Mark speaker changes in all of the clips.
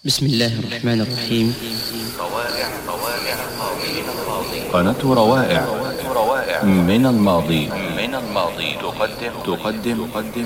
Speaker 1: بسم الله الرحمن الرحيم.
Speaker 2: قناة روائع من الماضي تقدم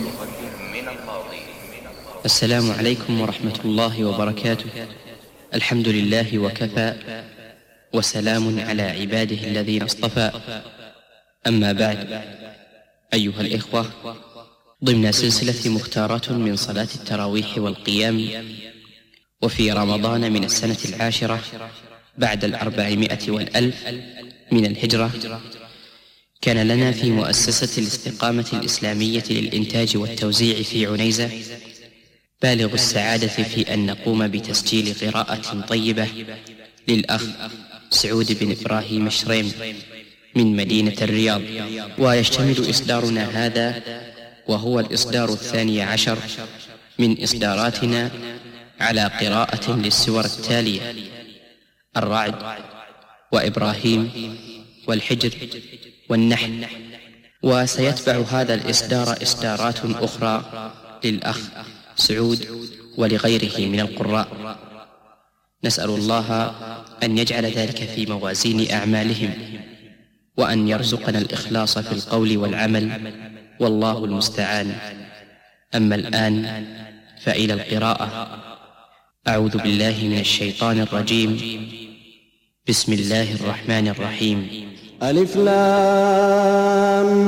Speaker 1: السلام عليكم ورحمة الله وبركاته. الحمد لله وكفى، وسلام على عباده الذين اصطفى. أما بعد، أيها الإخوة، ضمن سلسلة مختارات من صلاة التراويح والقيام، وفي رمضان من السنة 10 بعد 400 والألف من الهجرة، كان لنا في مؤسسة الاستقامة الإسلامية للإنتاج والتوزيع في عنيزة بالغ السعادة في أن نقوم بتسجيل قراءة طيبة للأخ سعود بن إبراهيم الشريم من مدينة الرياض. ويشتمل إصدارنا هذا، وهو الإصدار 12 من إصداراتنا، على قراءة للسور التالية: الرعد، وإبراهيم، والحجر، والنحل. وسيتبع هذا الإصدار إصدارات أخرى للأخ سعود ولغيره من القراء. نسأل الله أن يجعل ذلك في موازين أعمالهم، وأن يرزقنا الإخلاص في القول والعمل، والله المستعان. أما الآن فإلى القراءة. أعوذ بالله من الشيطان الرجيم. بسم الله الرحمن الرحيم.
Speaker 3: ألف لام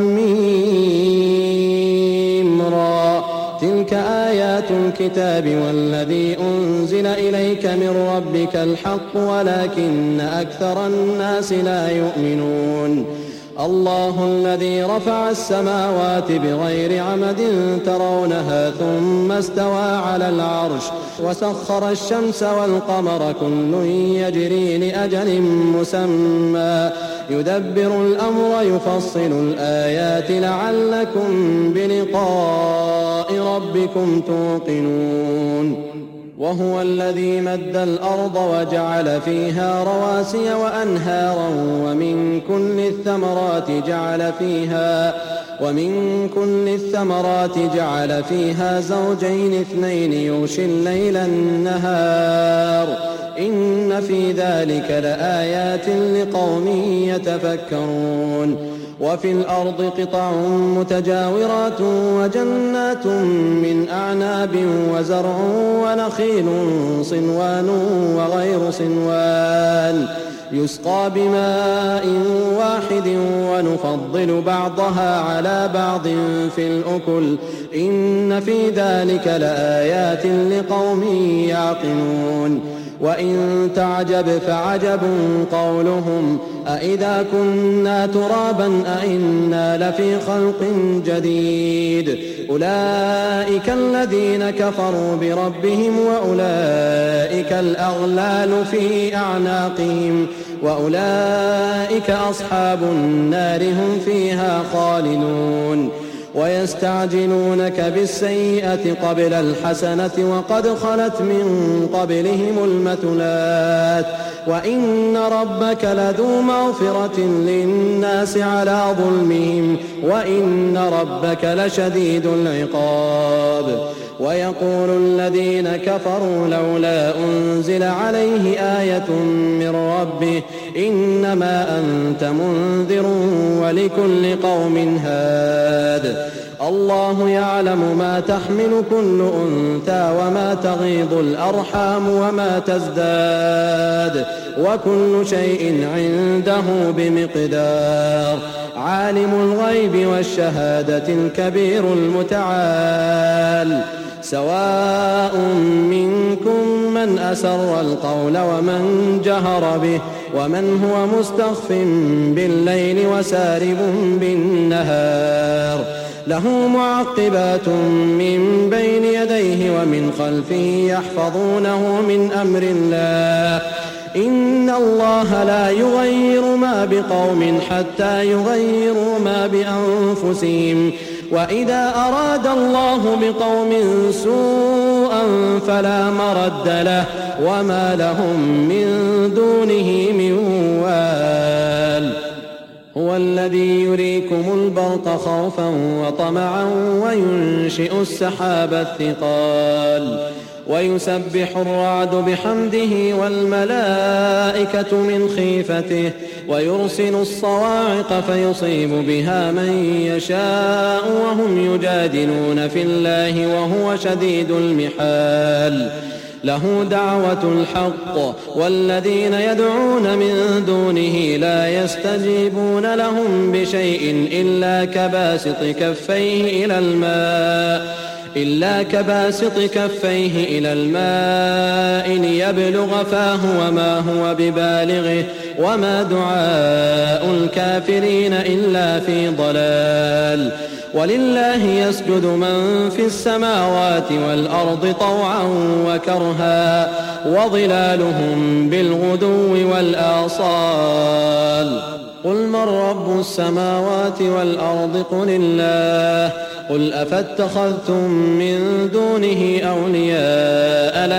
Speaker 3: ميم را، تلك آيات الكتاب والذي أنزل إليك من ربك الحق ولكن أكثر الناس لا يؤمنون. الله الذي رفع السماوات بغير عمد ترونها ثم استوى على العرش وسخر الشمس والقمر كل يجري لأجل مسمى يدبر الأمر يفصل الآيات لعلكم بلقاء ربكم توقنون. وهو الذي مد الأرض وجعل فيها رواسي وأنهارا ومن كل الثمرات جعل فيها زوجين اثنين يغشي الليل النهار إن في ذلك لآيات لقوم يتفكرون. وفي الأرض قطع متجاورات وجنات من أعناب وزرع ونخيل صنوان وغير صنوان يسقى بماء واحد ونفضل بعضها على بعض في الأكل إن في ذلك لآيات لقوم يعقلون. وإن تعجب فعجب قولهم أإذا كنا ترابا أإنا لفي خلق جديد أولئك الذين كفروا بربهم وأولئك الأغلال في أعناقهم وأولئك أصحاب النار هم فيها خالدون. ويستعجلونك بالسيئة قبل الحسنة وقد خلت من قبلهم المثلات وإن ربك لذو مغفرة للناس على ظلمهم وإن ربك لشديد العقاب. ويقول الذين كفروا لولا أنزل عليه آية من ربه إنما أنت منذر ولكل قوم هاد. الله يعلم ما تحمل كل أنثى وما تغيض الأرحام وما تزداد وكل شيء عنده بمقدار. عالم الغيب والشهادة الكبير المتعال. سواء منكم من أسر القول ومن جهر به ومن هو مستخف بالليل وسارب بالنهار. له معقبات من بين يديه ومن خلفه يحفظونه من أمر الله إن الله لا يغير ما بقوم حتى يغيروا ما بأنفسهم وإذا أراد الله بقوم سوءا فلا مرد له وما لهم من دونه من وال. هو الذي يريكم البرق خوفا وطمعا وينشئ السحاب الثقال ويسبح الرعد بحمده والملائكة من خيفته ويرسل الصواعق فيصيب بها من يشاء وهم يجادلون في الله وهو شديد المحال له دعوة الحق والذين يدعون من دونه لا يستجيبون لهم بشيء إلا كباسط كفيه إلى الماء ليبلغ فاه وما هو ببالغه وما دعاء الكافرين إلا في ضلال ولله يسجد من في السماوات والأرض طوعا وكرها وظلالهم بالغدو والآصال قل من رب السماوات والأرض قل الله قل أفاتخذتم من دونه أولياء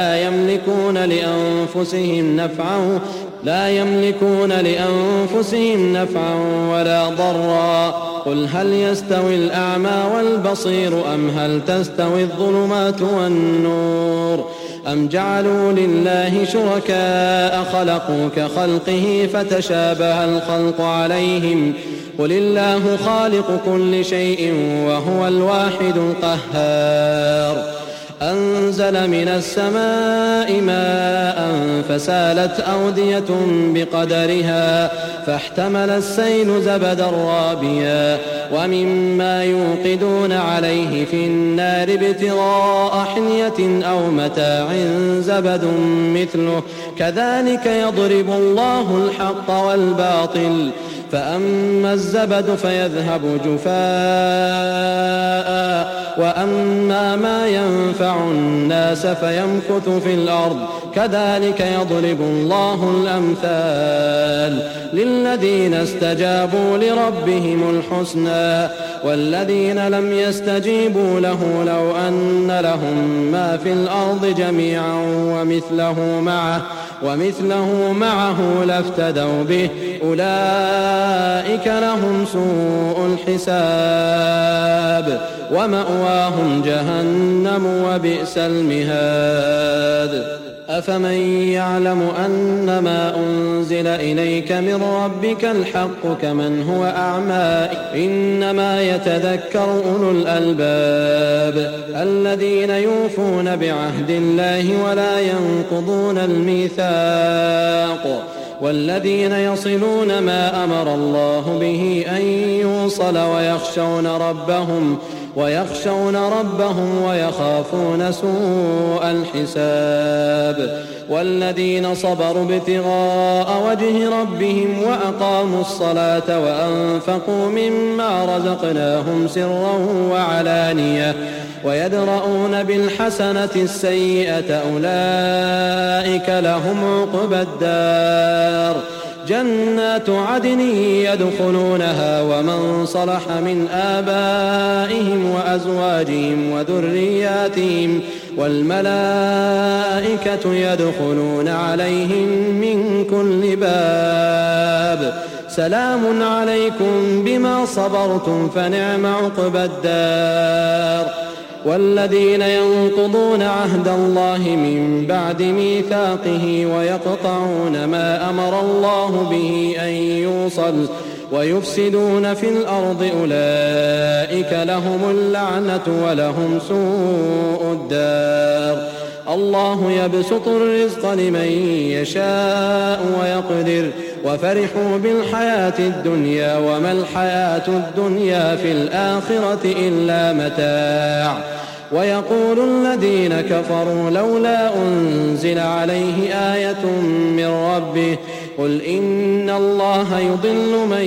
Speaker 3: لا يملكون لأنفسهم نفعا ولا ضرا قل هل يستوي الأعمى والبصير أم هل تستوي الظلمات والنور أم جعلوا لله شركاء خلقوا كخلقه فتشابه الخلق عليهم قل الله خالق كل شيء وهو الواحد القهار أنزل من السماء ماء فسالت أودية بقدرها فاحتمل السيل زبدا رابيا ومما يوقدون عليه في النار ابتغاء حلية أو متاع زبد مثله كذلك يضرب الله الحق والباطل فأما الزبد فيذهب جفاء وأما ما ينفع الناس فيمكث في الأرض كذلك يضرب الله الأمثال للذين استجابوا لربهم الحسنى والذين لم يستجيبوا له لو أن لهم ما في الأرض جميعا ومثله معه لافتدوا به أولئك لهم سوء الحساب ومأواهم جهنم وبئس المهاد أفمن يعلم أنما أنزل إليك من ربك الحق كمن هو أعمى إنما يتذكر أولو الألباب الذين يوفون بعهد الله ولا ينقضون الميثاق والذين يصلون ما أمر الله به أن يوصل ويخشون ربهم ويخافون سوء الحساب والذين صبروا ابتغاء وجه ربهم وأقاموا الصلاة وأنفقوا مما رزقناهم سرا وعلانية ويدرؤون بالحسنة السيئة أولئك لهم عقبى الدار جنات عدن يدخلونها ومن صلح من آبائهم وأزواجهم وذرياتهم والملائكة يدخلون عليهم من كل باب سلام عليكم بما صبرتم فنعم عقبى الدار والذين ينقضون عهد الله من بعد ميثاقه ويقطعون ما أمر الله به أن يوصل ويفسدون في الأرض أولئك لهم اللعنة ولهم سوء الدار الله يبسط الرزق لمن يشاء ويقدر وفرحوا بالحياة الدنيا وما الحياة الدنيا في الآخرة إلا متاع ويقول الذين كفروا لولا أنزل عليه آية من ربه قل إن الله يضل من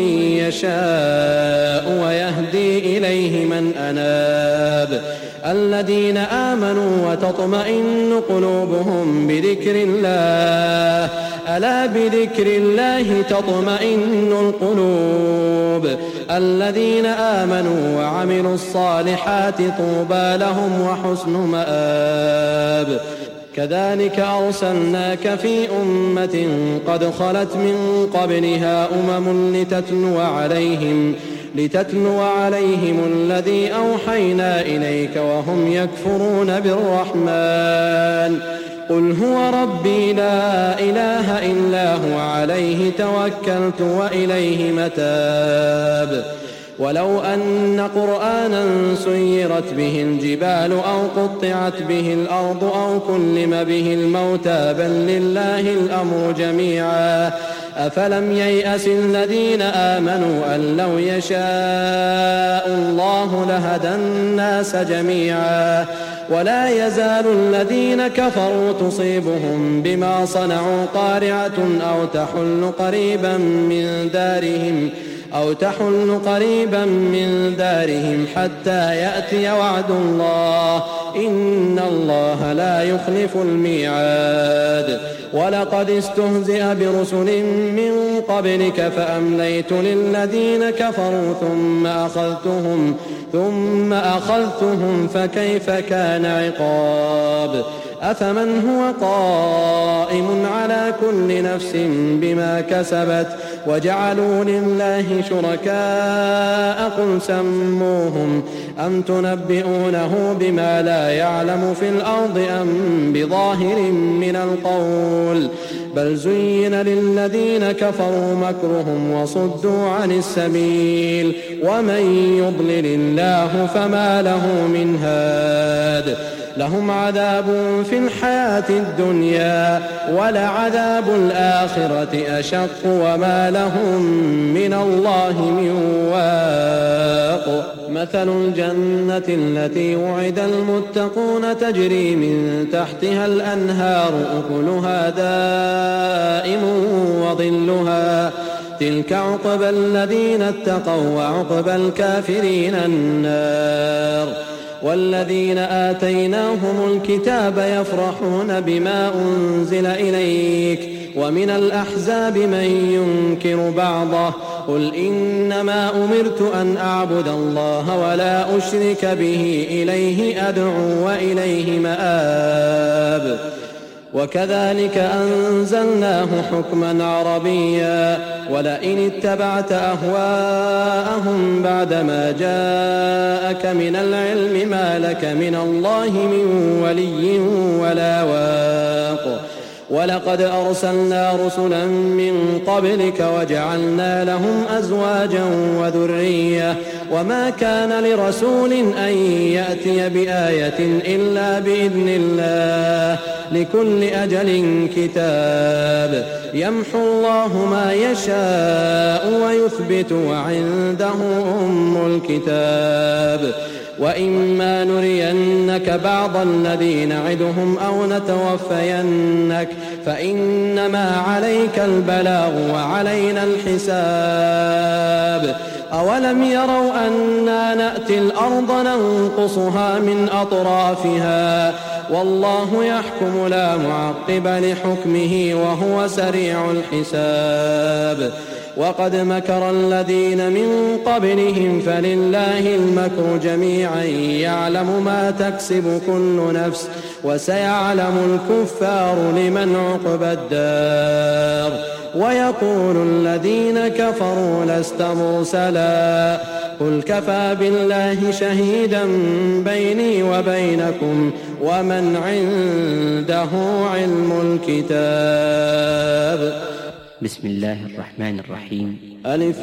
Speaker 3: يشاء ويهدي إليه من أناب الذين آمنوا وتطمئن قلوبهم بذكر الله ألا بذكر الله تطمئن القلوب الذين آمنوا وعملوا الصالحات طوبى لهم وحسن مآب كذلك أرسلناك في أمة قد خلت من قبلها أمم لتتلو عليهم الذي أوحينا إليك وهم يكفرون بالرحمن قل هو ربي لا إله إلا هو عليه توكلت وإليه متاب ولو أن قرآنا سيرت به الجبال أو قطعت به الأرض أو كلم به الموتى بل لله الأمر جميعا أفلم ييأس الذين آمنوا أن لو يشاء الله لهدى الناس جميعا ولا يزال الذين كفروا تصيبهم بما صنعوا قارعة أو تحل قريبا من دارهم حتى يأتي وعد الله إن الله لا يخلف الميعاد ولقد استهزئ برسل من قبلك فأمليت للذين كفروا ثم أخذتهم فكيف كان عقاب أفمن هو قائم على كل نفس بما كسبت وجعلوا لله شركاء قل سموهم أم تنبئونه بما لا يعلم في الأرض أم بظاهر من القول بل زين للذين كفروا مكرهم وصدوا عن السبيل ومن يضلل الله فما له من هاد لهم عذاب في الحياة الدنيا ولعذاب الآخرة أشق وما لهم من الله من واق مثل الجنة التي وعد المتقون تجري من تحتها الأنهار أكلها دائم وظلها تلك عقبى الذين اتقوا وعقبى الكافرين النار والذين آتيناهم الكتاب يفرحون بما أنزل إليك ومن الأحزاب من ينكر بعضه قل إنما أمرت أن أعبد الله ولا أشرك به إليه أدعو وإليه مآب وكذلك أنزلناه حكما عربيا ولئن اتبعت أهواءهم بعدما جاءك من العلم ما لك من الله من ولي ولا واق ولقد أرسلنا رسلا من قبلك وجعلنا لهم أزواجا وذرية وما كان لرسول أن يأتي بآية إلا بإذن الله لكل أجل كتاب يمحو الله ما يشاء ويثبت وعنده أم الكتاب وإما نرينك بعض الذي نعدهم أو نتوفينك فإنما عليك البلاغ وعلينا الحساب أولم يروا أنا نأتي الأرض ننقصها من أطرافها والله يحكم لا معقب لحكمه وهو سريع الحساب وقد مكر الذين من قبلهم فلله المكر جميعا يعلم ما تكسب كل نفس وسيعلم الكفار لمن عقبى الدار ويقول الذين كفروا لست مرسلا قل كفى بالله شهيدا بيني وبينكم ومن عنده علم الكتاب
Speaker 1: بسم الله الرحمن الرحيم
Speaker 3: ألف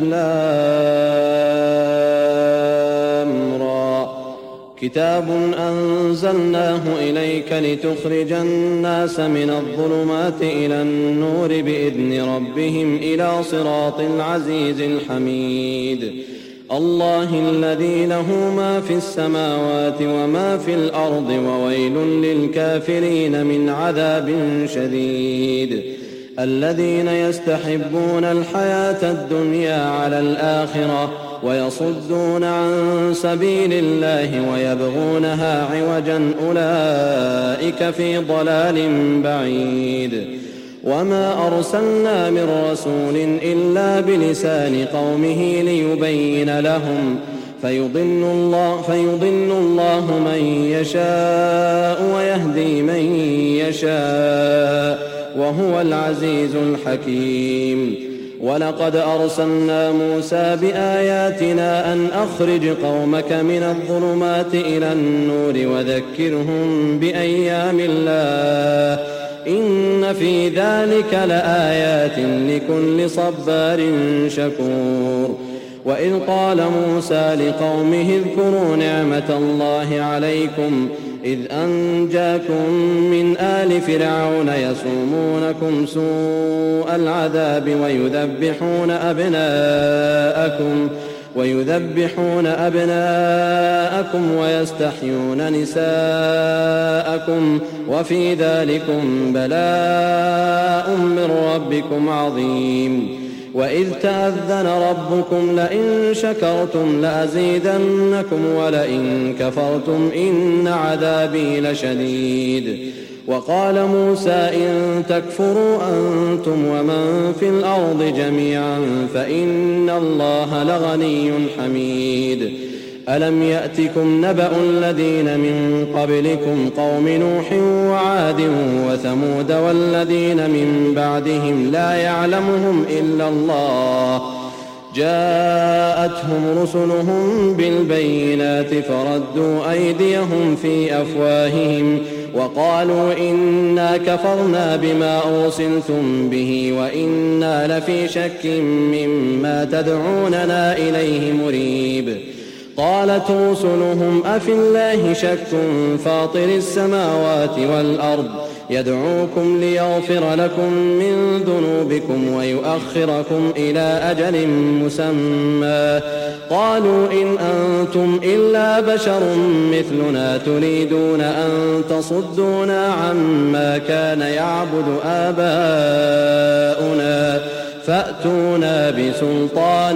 Speaker 3: لام را كتاب أنزلناه إليك لتخرج الناس من الظلمات إلى النور بإذن ربهم إلى صراط العزيز الحميد الله الذي له ما في السماوات وما في الأرض وويل للكافرين من عذاب شديد الذين يستحبون الحياة الدنيا على الآخرة ويصدون عن سبيل الله ويبغونها عوجا أولئك في ضلال بعيد وما أرسلنا من رسول إلا بلسان قومه ليبين لهم فيضل الله من يشاء ويهدي من يشاء وهو العزيز الحكيم ولقد أرسلنا موسى بآياتنا أن أخرج قومك من الظلمات إلى النور وذكرهم بأيام الله إن في ذلك لآيات لكل صبار شكور. وإذ قال موسى لقومه اذكروا نعمة الله عليكم إذ أنجاكم من آل فرعون يسومونكم سوء العذاب ويذبحون أبناءكم ويستحيون نساءكم وفي ذلكم بلاء من ربكم عظيم. وإذ تأذن ربكم لئن شكرتم لأزيدنكم ولئن كفرتم إن عذابي لشديد. وقال موسى إن تكفروا أنتم ومن في الأرض جميعا فإن الله لغني حميد. ألم يأتكم نبأ الذين من قبلكم قوم نوح وعاد وثمود والذين من بعدهم لا يعلمهم إلا الله جاءتهم رسلهم بالبينات فردوا أيديهم في أفواههم وقالوا إنا كفرنا بما أرسلتم به وإنا لفي شك مما تدعوننا إليه مريب. قالت رسلهم أفي الله شك فاطر السماوات والأرض يدعوكم ليغفر لكم من ذنوبكم ويؤخركم إلى أجل مسمى قالوا إن أنتم إلا بشر مثلنا تريدون أن تصدونا عما كان يعبد آباؤنا فأتونا بسلطان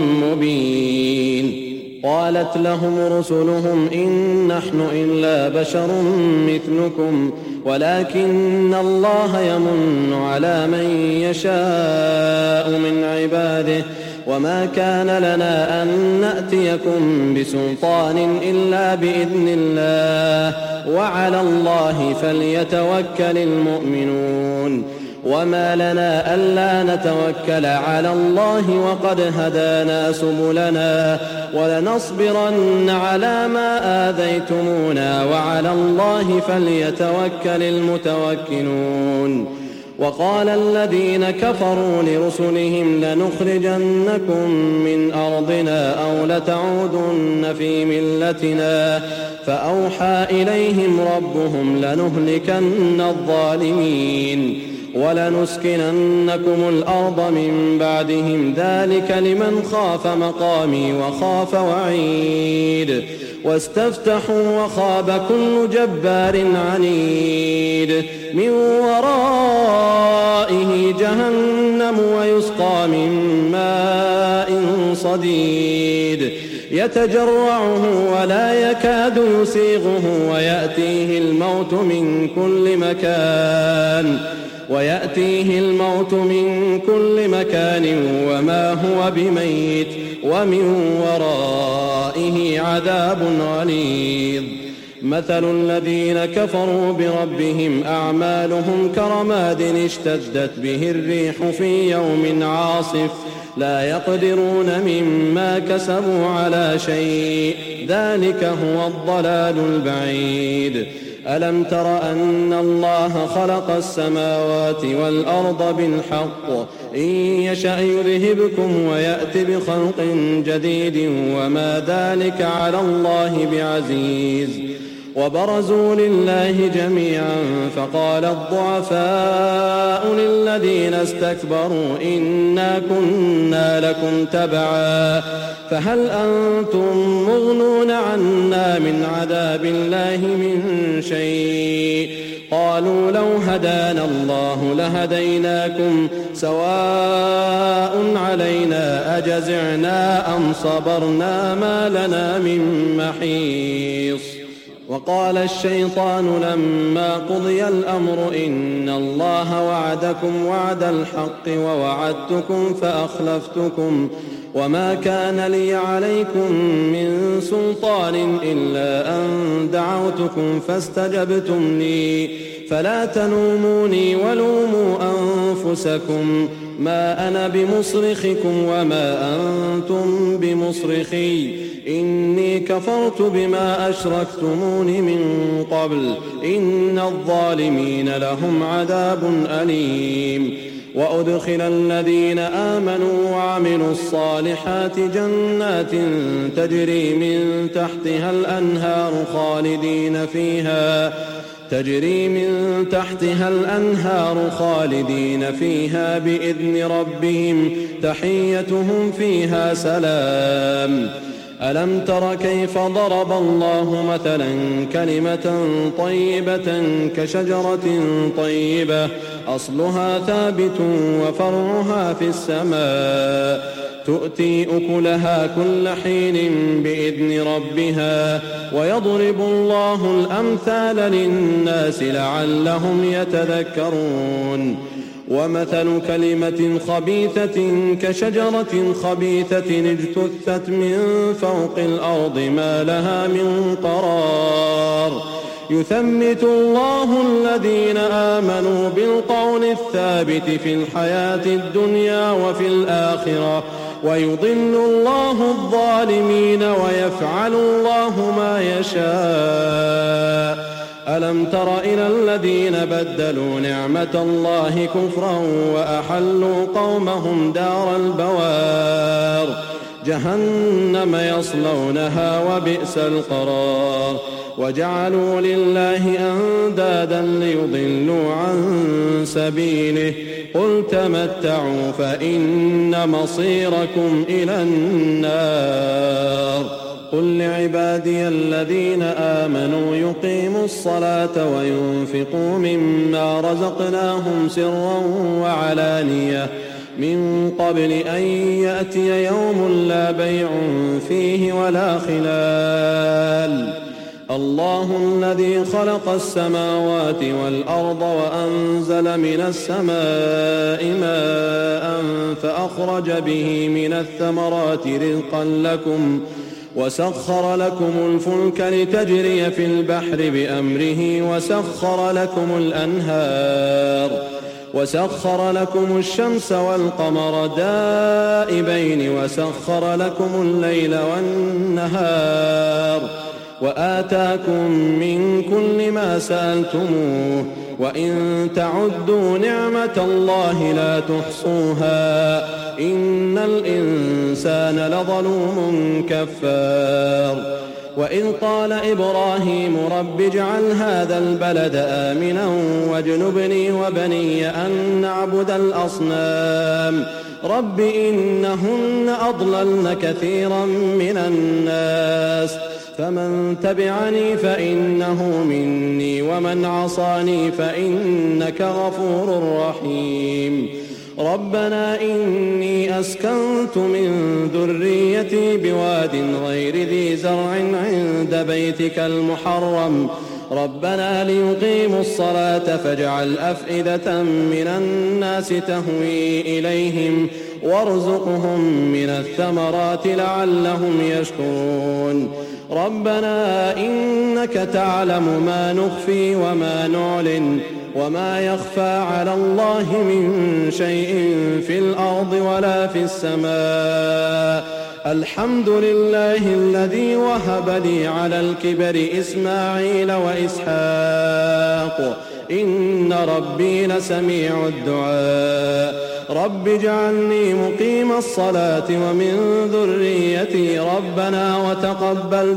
Speaker 3: مبين. قالت لهم رسلهم إن نحن إلا بشر مثلكم ولكن الله يمن على من يشاء من عباده وما كان لنا أن نأتيكم بسلطان إلا بإذن الله وعلى الله فليتوكل المؤمنون. وما لنا ألا نتوكل على الله وقد هدانا سبلنا ولنصبرن على ما آذيتمونا وعلى الله فليتوكل المتوكلون. وقال الذين كفروا لرسلهم لنخرجنكم من أرضنا أو لتعودن في ملتنا فأوحى إليهم ربهم لنهلكن الظالمين ولنسكننكم الأرض من بعدهم ذلك لمن خاف مقامي وخاف وعيد. واستفتحوا وخاب كل جبار عنيد من ورائه جهنم ويسقى من ماء صديد يتجرعه ولا يكاد يسيغه ويأتيه الموت من كل مكان وما هو بميت ومن ورائه عذاب غليظ. مثل الذين كفروا بربهم أعمالهم كرماد اشتدت به الريح في يوم عاصف لا يقدرون مما كسبوا على شيء ذلك هو الضلال البعيد. ألم تر أن الله خلق السماوات والأرض بالحق إن يشأ يذهبكم ويأت بخلق جديد وما ذلك على الله بعزيز. وبرزوا لله جميعا فقال الضعفاء للذين استكبروا إنا كنا لكم تبعا فهل أنتم مغنون عنا من عذاب الله من شيء قالوا لو هدانا الله لهديناكم سواء علينا أجزعنا أم صبرنا ما لنا من محيص. وقال الشيطان لما قضي الأمر إن الله وعدكم وعد الحق ووعدتكم فأخلفتكم وما كان لي عليكم من سلطان إلا أن دعوتكم فلا تلوموني ولوموا أنفسكم، ما أنا بمصرخكم وما أنتم بمصرخي، إني كفرت بما أشركتمون من قبل، إن الظالمين لهم عذاب أليم. وأدخل الذين آمنوا وعملوا الصالحات جنات تجري من تحتها الأنهار خالدين فيها بإذن ربهم، تحيتهم فيها سلام. ألم تر كيف ضرب الله مثلا كلمة طيبة كشجرة طيبة أصلها ثابت وفرعها في السماء، تؤتي أكلها كل حين بإذن ربها، ويضرب الله الأمثال للناس لعلهم يتذكرون. ومثل كلمة خبيثة كشجرة خبيثة اجتثت من فوق الأرض ما لها من قرار، يثبت الله الذين آمنوا بالقول الثابت في الحياة الدنيا وفي الآخرة، ويضل الله الظالمين ويفعل الله ما يشاء. ألم تر إلى الذين بدلوا نعمة الله كفرا وأحلوا قومهم دار البوار، جهنم يصلونها وبئس القرار، وجعلوا لله أندادا ليضلوا عن سبيله، قل تمتعوا فإن مصيركم إلى النار. قل لعبادي الذين آمنوا يقيموا الصلاة وينفقوا مما رزقناهم سرا وعلانية من قبل أن يأتي يوم لا بيع فيه ولا خلال. الله الذي خلق السماوات والأرض وأنزل من السماء ماء فأخرج به من الثمرات رزقا لكم، وسخر لكم الفلك لتجري في البحر بأمره، وسخر لكم الشمس والقمر دائبين، وسخر لكم الليل والنهار، وآتاكم من كل ما سألتموه، وإن تعدوا نعمة الله لا تحصوها، إن الإنسان لظلوم كفار. وإذ قال إبراهيم رب اجعل هذا البلد آمنا واجنبني وبني أن نعبد الأصنام، رب إنهن أضللن كثيرا من الناس، فمن تبعني فإنه مني ومن عصاني فإنك غفور رحيم. ربنا إني أسكنت من ذريتي بواد غير ذي زرع عند بيتك المحرم، ربنا ليقيموا الصلاة فاجعل أفئدة من الناس تهوي إليهم وارزقهم من الثمرات لعلهم يشكرون. ربنا إنك تعلم ما نخفي وما نعلن وما يخفى على الله من شيء في الأرض ولا في السماء. الحمد لله الذي وهب لي على الكبر إسماعيل وإسحاق إن ربي لسميع الدعاء. رب اجعلني مقيم الصلاة ومن ذريتي ربنا وتقبل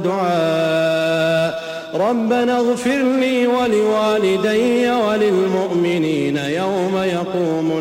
Speaker 3: دعاء. ربنا اغفر لي ولوالدي وللمؤمنين يوم يقوم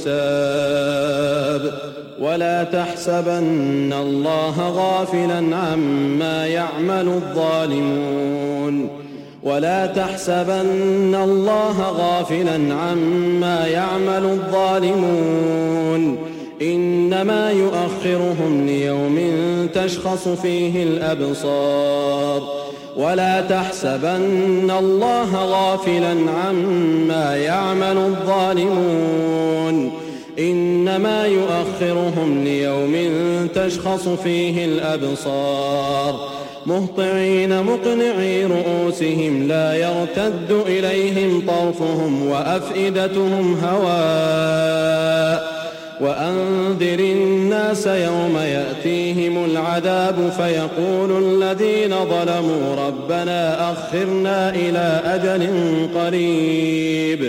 Speaker 3: الحساب. ولا تحسبن الله غافلا عما يعمل الظالمون ولا تحسبن الله غافلا عما يعمل الظالمون إنما يؤخرهم ليوم تشخص فيه الأبصار. ولا تحسبن الله غافلا عما يعمل الظالمون إنما يؤخرهم ليوم تشخص فيه الأبصار. مهطعين مقنعي رؤوسهم لا يرتد إليهم طرفهم وأفئدتهم هواء وأنذر الناس يوم يأتيهم العذاب فيقول الذين ظلموا ربنا أخرنا إلى أجل قريب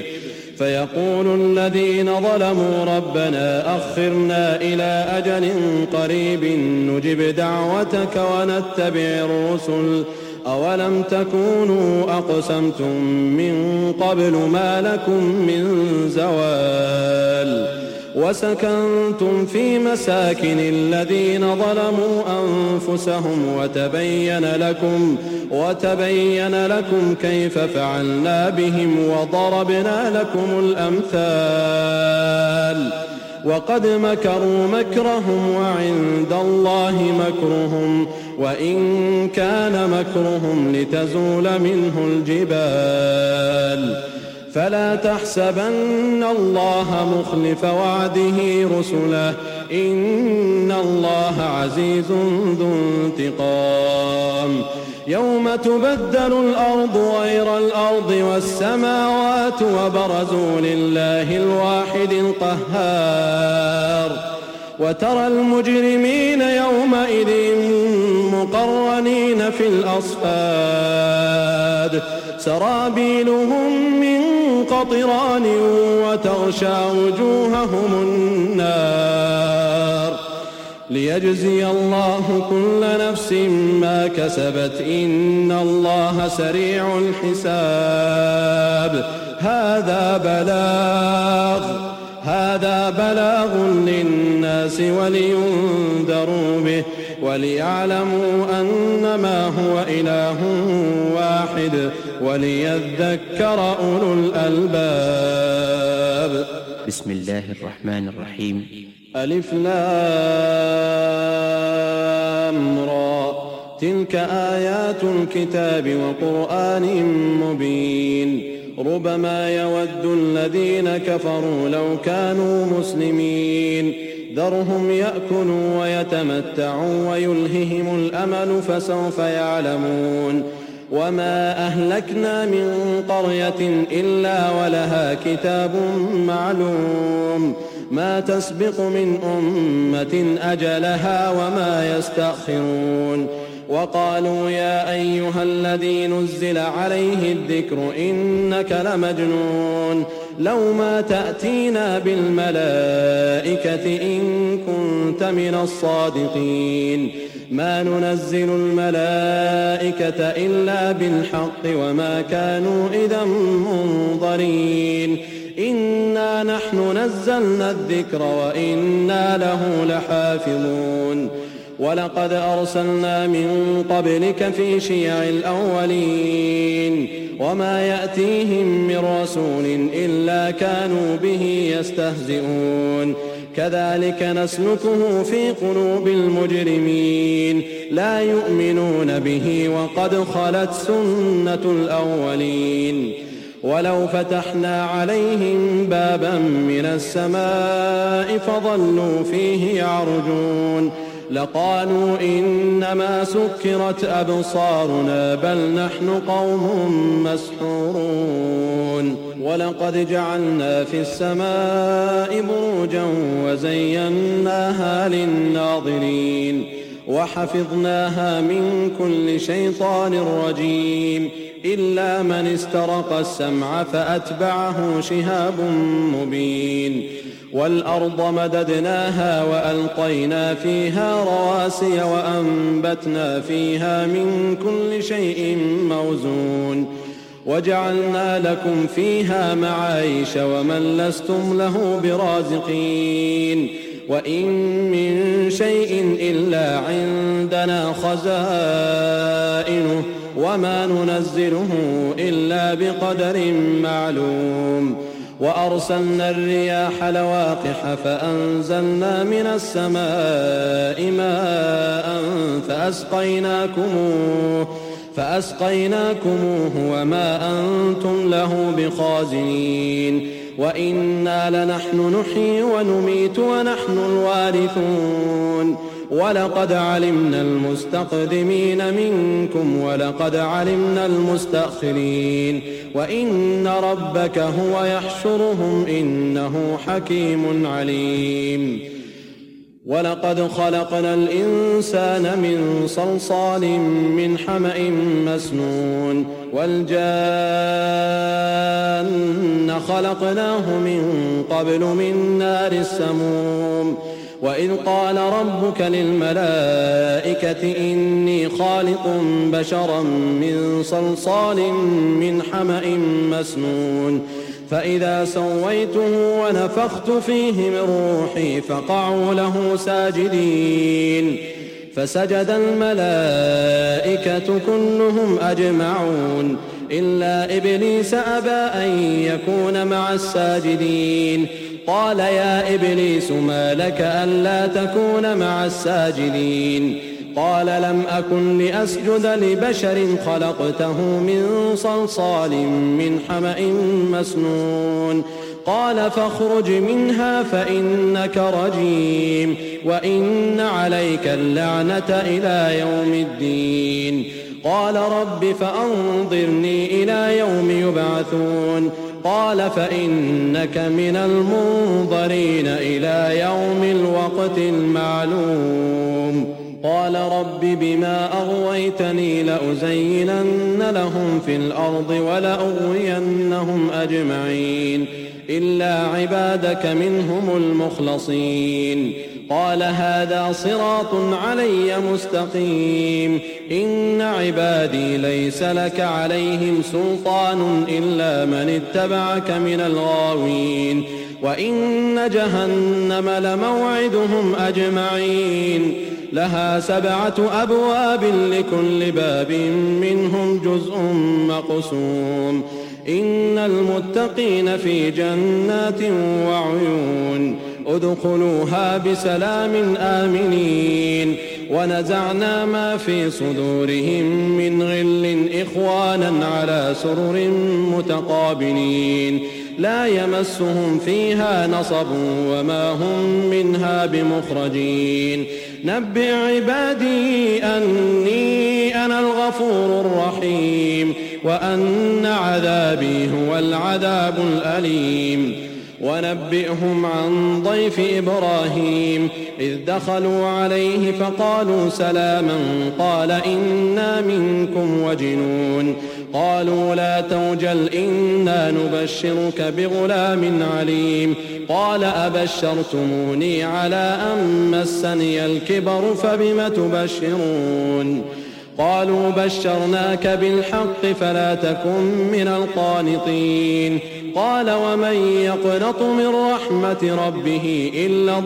Speaker 3: نجب دعوتك ونتبع الرسل أولم تكونوا أقسمتم من قبل ما لكم من زوال وسكنتم في مساكن الذين ظلموا أنفسهم وتبين لكم كيف فعلنا بهم وضربنا لكم الأمثال وقد مكروا مكرهم وعند الله مكرهم وإن كان مكرهم لتزول منه الجبال فلا تحسبن الله مخلف وعده رسله إن الله عزيز ذو انتقام يوم تبدل الأرض غير الأرض والسماوات وبرزوا لله الواحد القهار وترى المجرمين يومئذ مقرنين في الأصفاد سرابيلهم من قطران وتغشى وجوههم النار ليجزي الله كل نفس ما كسبت إن الله سريع الحساب هذا بلاغ للناس ولينذروا به وليعلموا أنما هو إله واحد وليذكر أولو الألباب.
Speaker 1: بسم الله الرحمن الرحيم.
Speaker 3: ألف لام را تلك آيات الكتاب وقرآن مبين ربما يود الذين كفروا لو كانوا مسلمين ذرهم يأكلوا ويتمتعوا ويلههم الأمل فسوف يعلمون وما أهلكنا من قرية إلا ولها كتاب معلوم ما تسبق من أمة أجلها وما يستأخرون وقالوا يا أيها الذي نزل عليه الذكر إنك لمجنون لو ما تأتينا بالملائكة إن كنت من الصادقين ما ننزل الملائكة إلا بالحق وما كانوا إذا منظرين إنا نحن نزلنا الذكر وإنا له لحافظون ولقد أرسلنا من قبلك في شيع الأولين وما يأتيهم من رسول إلا كانوا به يستهزئون كذلك نسلكه في قلوب المجرمين لا يؤمنون به وقد خلت سنة الأولين ولو فتحنا عليهم بابا من السماء فظلوا فيه يعرجون لقالوا إنما سكرت أبصارنا بل نحن قوم مسحورون ولقد جعلنا في السماء بروجا وزيناها للناظرين وحفظناها من كل شيطان رجيم إلا من استرق السمع فأتبعه شهاب مبين والأرض مددناها وألقينا فيها رواسي وأنبتنا فيها من كل شيء موزون وجعلنا لكم فيها معايش ومن لستم له برازقين وإن من شيء إلا عندنا خزائنه وما ننزله إلا بقدر معلوم وأرسلنا الرياح لواقح فأنزلنا من السماء ماء فأسقيناكموه وما أنتم له بخازنين وإنا لنحن نحيي ونميت ونحن الوارثون ولقد علمنا المستقدمين منكم ولقد علمنا المستأخرين وإن ربك هو يحشرهم إنه حكيم عليم ولقد خلقنا الإنسان من صلصال من حمأ مسنون والجان خلقناه من قبل من نار السموم وإذ قال ربك للملائكة إني خالق بشرا من صلصال من حمأ مسنون فإذا سويته ونفخت فيه من روحي فقعوا له ساجدين فسجد الملائكة كلهم أجمعون إلا إبليس أبى أن يكون مع الساجدين قال يا إبليس ما لك ألا تكون مع الساجدين قال لم أكن لأسجد لبشر خلقته من صلصال من حمأ مسنون قال فاخرج منها فإنك رجيم وإن عليك اللعنة إلى يوم الدين قال رب فأنظرني إلى يوم يبعثون قال فإنك من المنظرين إلى يوم الوقت المعلوم قال رب بما أغويتني لأزينن لهم في الأرض ولأغوينهم أجمعين إلا عبادك منهم المخلصين قال هذا صراط علي مستقيم إن عبادي ليس لك عليهم سلطان إلا من اتبعك من الغاوين وإن جهنم لموعدهم أجمعين لها 7 أبواب لكل باب منهم جزء مقسوم إن المتقين في جنات وعيون ادخلوها بسلام آمنين ونزعنا ما في صدورهم من غل إخوانا على سرر متقابلين لا يمسهم فيها نصب وما هم منها بمخرجين نبئ عبادي أني أنا الغفور الرحيم وأن عذابي هو العذاب الأليم ونبئهم عن ضيف إبراهيم إذ دخلوا عليه فقالوا سلاما قال إنا منكم وجنون قالوا لا توجل إنا نبشرك بغلام عليم قال أبشرتموني على أن مسني الكبر فبم تبشرون قالوا بشرناك بالحق فلا تكن من القانطين قال ومن يقنط من رحمة ربه إلا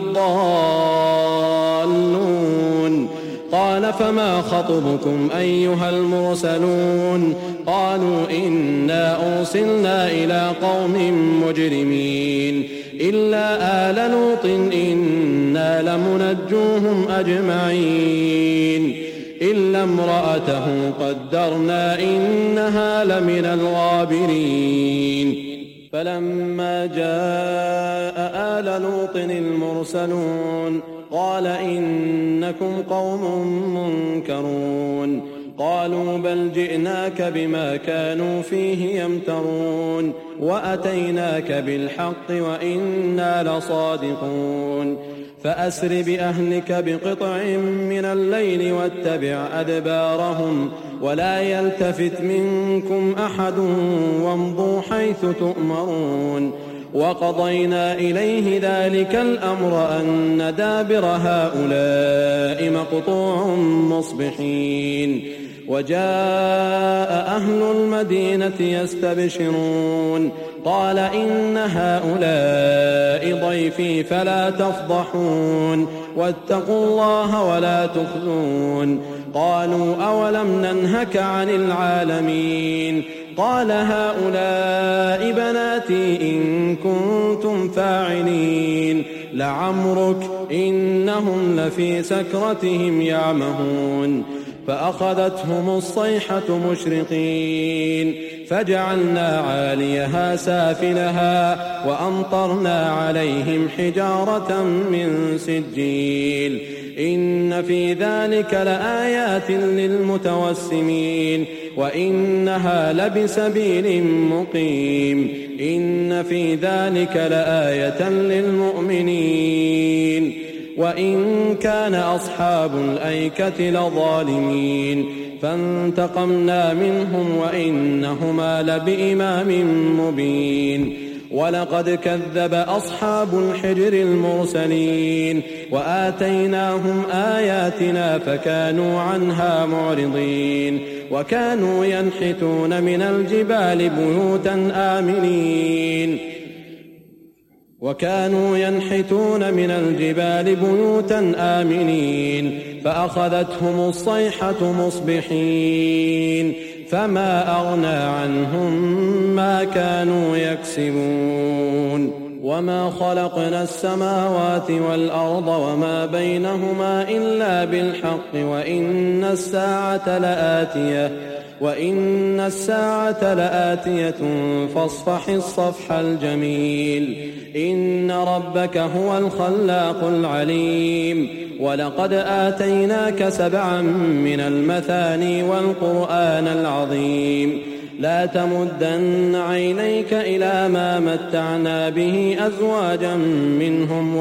Speaker 3: الضالون قال فما خطبكم أيها المرسلون قالوا إنا أرسلنا إلى قوم مجرمين إلا آل لوط إنا لمنجوهم أجمعين إلا امرأته قدرنا إنها لمن الغابرين فلما جاء آل لوط المرسلون قال إنكم قوم منكرون قالوا بل جئناك بما كانوا فيه يمترون وأتيناك بالحق وإنا لصادقون فأسر بأهلك بقطع من الليل واتبع أدبارهم ولا يلتفت منكم أحد وامضوا حيث تؤمرون وقضينا إليه ذلك الأمر أن دابر هؤلاء مقطوع مصبحين وجاء أهل المدينة يستبشرون قال إن هؤلاء ضيفي فلا تفضحون واتقوا الله ولا تخزون قالوا أولم ننهك عن العالمين قال هؤلاء بناتي إن كنتم فاعلين لعمرك إنهم لفي سكرتهم يعمهون فأخذتهم الصيحة مشرقين فجعلنا عاليها سافلها وأمطرنا عليهم حجارة من سجيل إن في ذلك لآيات للمتوسمين وإنها لبسبيل مقيم إن في ذلك لآية للمؤمنين وإن كان أصحاب الأيكة لظالمين فانتقمنا منهم وإنهما لبإمام مبين ولقد كذب أصحاب الحجر المرسلين وآتيناهم آياتنا فكانوا عنها معرضين وكانوا ينحتون من الجبال بيوتا آمنين فأخذتهم الصيحة مصبحين فما أغنى عنهم ما كانوا يكسبون وما خلقنا السماوات والأرض وما بينهما إلا بالحق وإن الساعة لآتية فاصفح الصفح الجميل إن ربك هو الخلاق العليم ولقد آتيناك 7 من المثاني والقرآن العظيم لا تمدن عينيك إلى ما متعنا به أزواجا منهم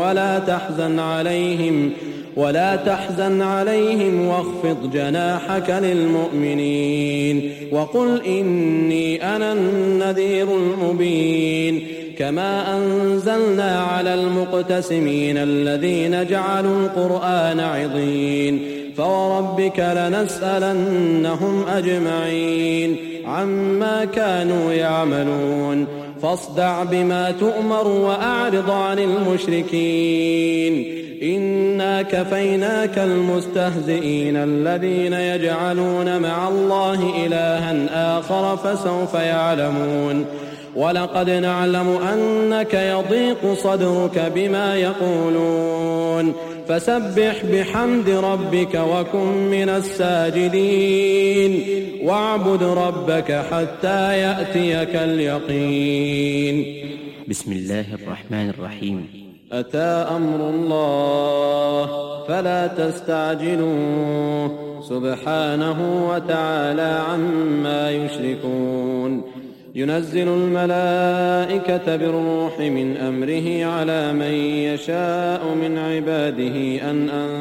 Speaker 3: ولا تحزن عليهم واخفض جناحك للمؤمنين وقل إني أنا النذير المبين كما أنزلنا على المقتسمين الذين جعلوا القرآن عضين فوربك لنسألنهم أجمعين عما كانوا يعملون فاصدع بما تؤمر وأعرض عن المشركين إنا كفيناك المستهزئين الذين يجعلون مع الله إلها آخر فسوف يعلمون ولقد نعلم أنك يضيق صدرك بما يقولون فسبح بحمد ربك وكن من الساجدين واعبد ربك حتى يأتيك اليقين.
Speaker 1: بسم الله الرحمن الرحيم.
Speaker 3: أتى أمر الله فلا تستعجلوه سبحانه وتعالى عما يشركون. ينزل الملائكة بالروح من أمره على من يشاء من عباده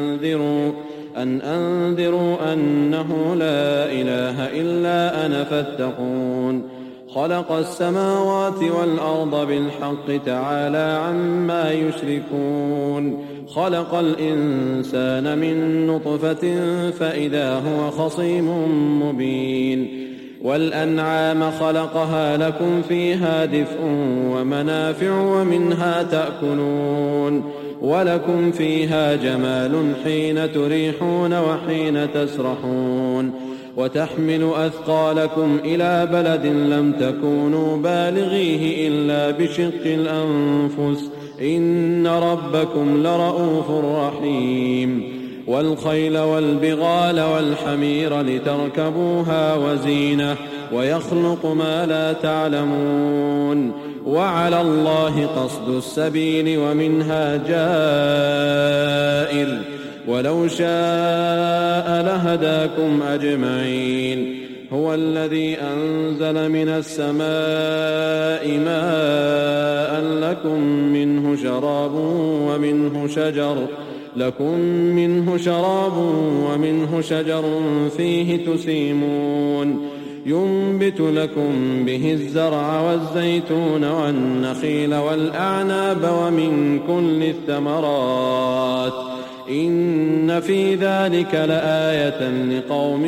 Speaker 3: أن أنذروا أنه لا إله إلا أنا فاتقون. خلق السماوات والأرض بالحق تعالى عما يشركون. خلق الإنسان من نطفة فإذا هو خصيم مبين. والأنعام خلقها لكم فيها دفء ومنافع ومنها تأكلون ولكم فيها جمال حين تريحون وحين تسرحون وتحمل أثقالكم إلى بلد لم تكونوا بالغيه إلا بشق الأنفس إن ربكم لرؤوف رحيم. والخيل والبغال والحمير لتركبوها وزينة ويخلق ما لا تعلمون وعلى الله قصد السبيل ومنها جائر ولو شاء لهداكم أجمعين. هو الذي أنزل من السماء ماء لكم منه شراب ومنه شجر فيه تسيمون ينبت لكم به الزرع والزيتون والنخيل والأعناب ومن كل الثمرات إن في ذلك لآية لقوم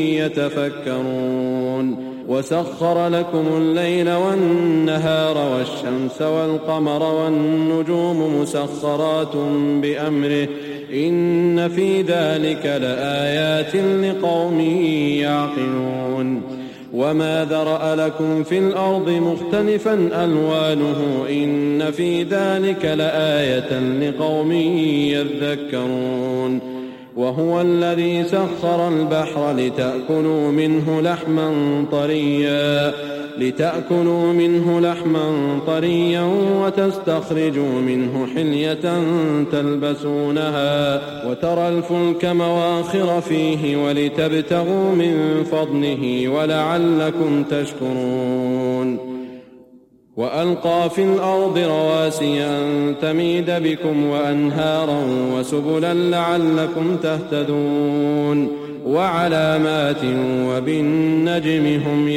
Speaker 3: يتفكرون. وسخر لكم الليل والنهار والشمس والقمر والنجوم مسخرات بأمره إن في ذلك لآيات لقوم يعقلون. وما ذرأ لكم في الأرض مختلفا ألوانه إن في ذلك لآية لقوم يذكرون. وهو الذي سخر البحر لتأكلوا منه لحما طريا لتأكلوا منه لحما طريا وتستخرجوا منه حلية تلبسونها وترى الفلك مواخر فيه ولتبتغوا من فضله ولعلكم تشكرون وألقى في الأرض رواسي أن تميد بكم وأنهارا وسبلا لعلكم تهتدون وعلامات وبالنجم هم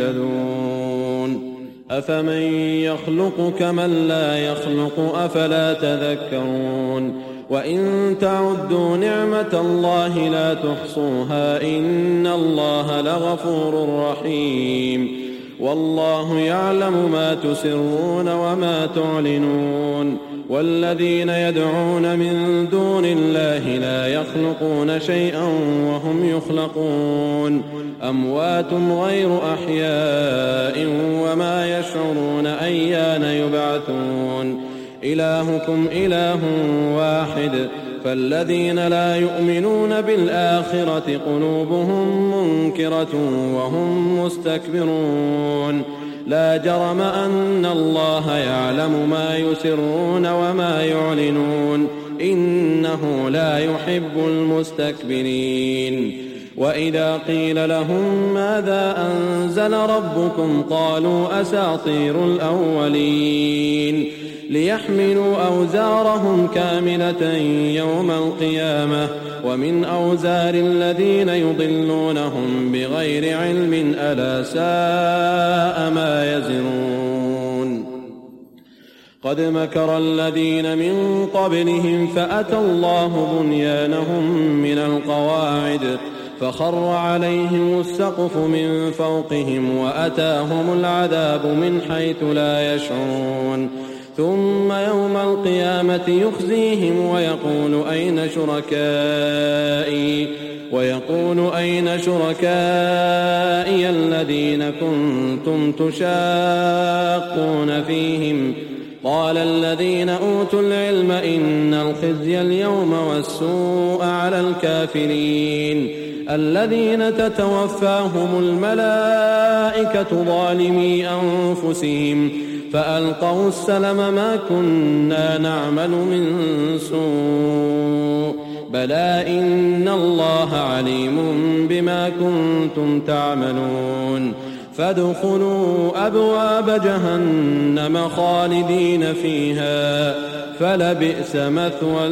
Speaker 3: يهتدون أفمن يخلق كمن لا يخلق أفلا تذكرون وإن تعدوا نعمة الله لا تحصوها إن الله لغفور رحيم والله يعلم ما تسرون وما تعلنون والذين يدعون من دون الله لا يخلقون شيئا وهم يخلقون أموات غير أحياء وما يشعرون أيان يبعثون إلهكم إله واحد فالذين لا يؤمنون بالآخرة قلوبهم منكرة وهم مستكبرون لا جرم أن الله يعلم ما يسرون وما يعلنون إنه لا يحب المستكبرين وإذا قيل لهم ماذا أنزل ربكم قالوا أساطير الأولين ليحملوا أوزارهم كاملة يوم القيامة ومن أوزار الذين يضلونهم بغير علم ألا ساء ما يزرون قد مكر الذين من قبلهم فأتى الله بنيانهم من القواعد فخر عليهم السقف من فوقهم وأتاهم العذاب من حيث لا يشعرون ثم يوم القيامة يخزيهم ويقول أين شركائي الذين كنتم تشاقون فيهم قال الذين أوتوا العلم إن الخزي اليوم والسوء على الكافرين الذين تتوفاهم الملائكة ظالمي أنفسهم فألقوا السلم ما كنا نعمل من سوء بلى إن الله عليم بما كنتم تعملون فادخلوا أبواب جهنم خالدين فيها فلبئس مثوى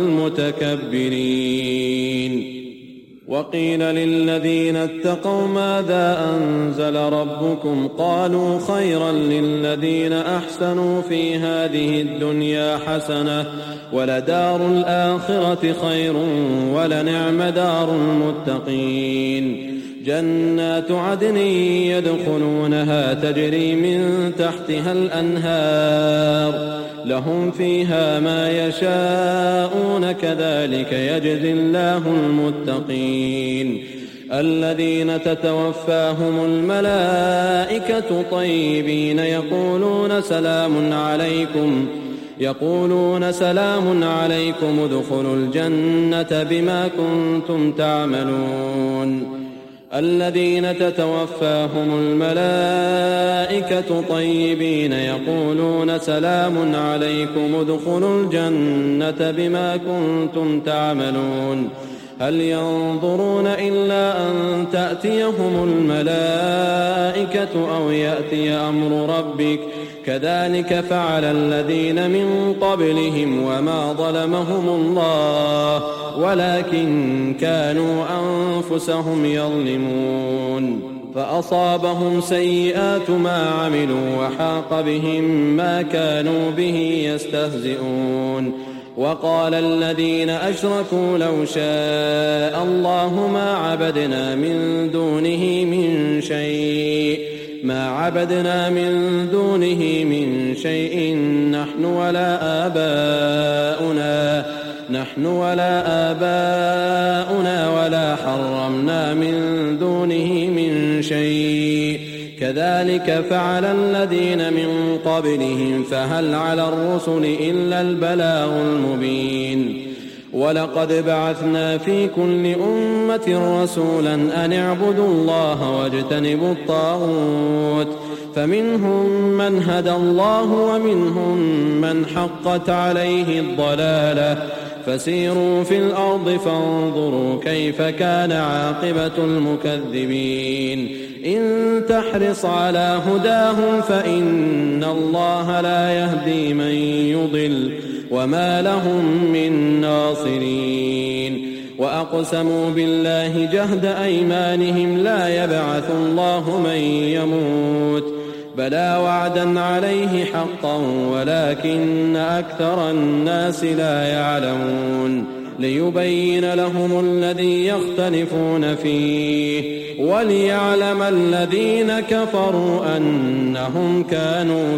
Speaker 3: المتكبرين وقيل للذين اتقوا ماذا أنزل ربكم قالوا خيرا للذين أحسنوا في هذه الدنيا حسنة ولدار الآخرة خير ولنعم دار المتقين جنات عدن يدخلونها تجري من تحتها الأنهار لهم فيها ما يشاءون كذلك يجزي الله المتقين الذين تتوفاهم الملائكة طيبين يقولون سلام عليكم ادخلوا الجنة بما كنتم تعملون الذين تتوفاهم الملائكة طيبين يقولون سلام عليكم ادخلوا الجنة بما كنتم تعملون هل ينظرون إلا أن تأتيهم الملائكة أو يأتي أمر ربك كذلك فعل الذين من قبلهم وما ظلمهم الله ولكن كانوا أنفسهم يظلمون فأصابهم سيئات ما عملوا وحاق بهم ما كانوا به يستهزئون وقال الذين أشركوا لو شاء الله ما عبدنا من دونه من شيء نحن ولا آباؤنا ولا حرمنا من دونه من شيء كذلك فعل الذين من قبلهم فهل على الرسل إلا البلاغ المبين ولقد بعثنا في كل أمة رسولا أن اعبدوا الله واجتنبوا الطاغوت فمنهم من هدى الله ومنهم من حقت عليه الضلالة فسيروا في الأرض فانظروا كيف كان عاقبة المكذبين إن تحرص على هداهم فإن الله لا يهدي من يضل وما لهم من ناصرين وأقسموا بالله جهد أيمانهم لا يبعث الله من يموت بلى وعدا عليه حقا ولكن أكثر الناس لا يعلمون ليبين لهم الذي يختلفون فيه وليعلم الذين كفروا أنهم كانوا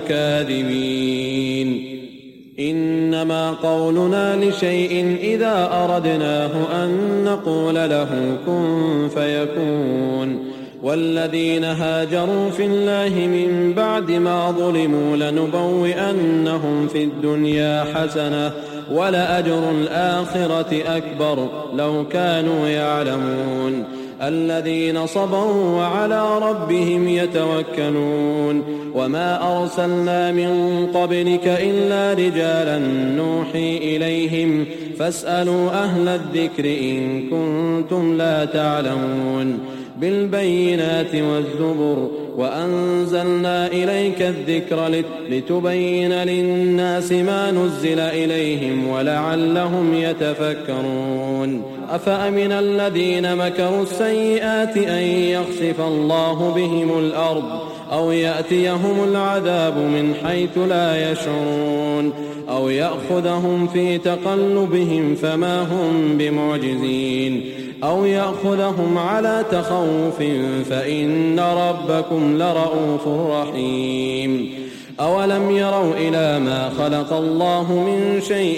Speaker 3: كاذبين إنما قولنا لشيء إذا أردناه أن نقول له كن فيكون والذين هاجروا في الله من بعد ما ظلموا لنبوئنهم في الدنيا حسنة ولأجر الآخرة أكبر لو كانوا يعلمون الذين صبروا وعلى ربهم يتوكلون وما أرسلنا من قبلك إلا رجالا نوحي إليهم فاسألوا أهل الذكر إن كنتم لا تعلمون بالبينات والزبر وأنزلنا إليك الذكر لتبين للناس ما نزل إليهم ولعلهم يتفكرون أفأمن الذين مكروا السيئات أن يخسف الله بهم الأرض أو يأتيهم العذاب من حيث لا يشعرون أو يأخذهم في تقلبهم فما هم بمعجزين أو يأخذهم على تخوف فإن ربكم لرؤوف رحيم أولم يروا إلى ما خلق الله من شيء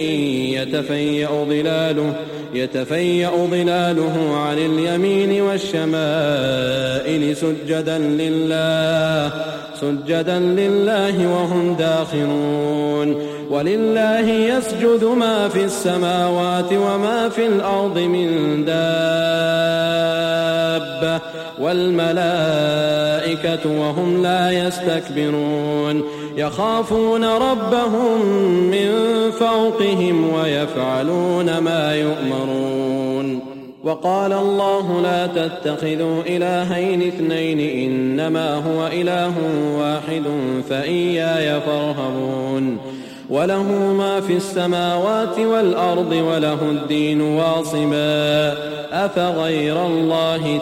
Speaker 3: يتفيأ ظلاله عن اليمين والشمائل سجدا لله وهم داخرون ولله يسجد ما في السماوات وما في الأرض من دابة والملائكة وهم لا يستكبرون يخافون ربهم من فوقهم ويفعلون ما يؤمرون وقال الله لا تتخذوا إلهين اثنين إنما هو إله واحد فإياي فارهبون وله ما في السماوات والأرض وله الدين واصبا أفغير الله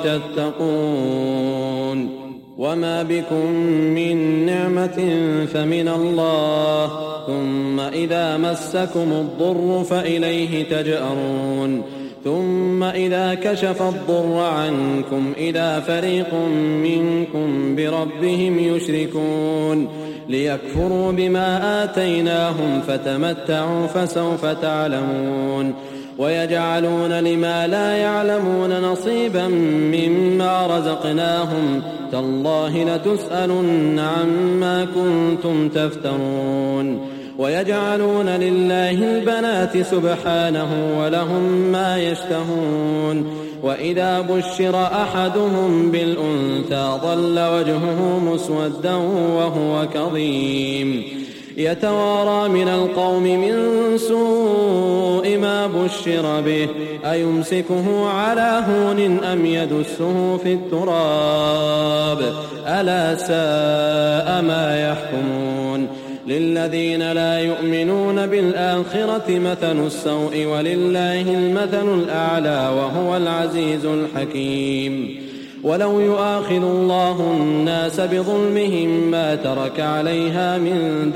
Speaker 3: تتقون وما بكم من نعمة فمن الله ثم إذا مسكم الضر فإليه تجأرون ثم إذا كشف الضر عنكم إذا فريق منكم بربهم يشركون ليكفروا بما آتيناهم فتمتعوا فسوف تعلمون ويجعلون لما لا يعلمون نصيبا مما رزقناهم تالله لتسألن عما كنتم تفترون ويجعلون لله البنات سبحانه ولهم ما يشتهون وإذا بشر أحدهم بالأنثى ظل وجهه مسودا وهو كظيم يتوارى من القوم من سوء ما بشر به أيمسكه على هون أم يدسه في التراب ألا ساء ما يحكمون للذين لا يؤمنون بالآخرة مثل السوء ولله المثل الأعلى وهو العزيز الحكيم ولو يؤاخذ الله الناس بظلمهم ما ترك عليها من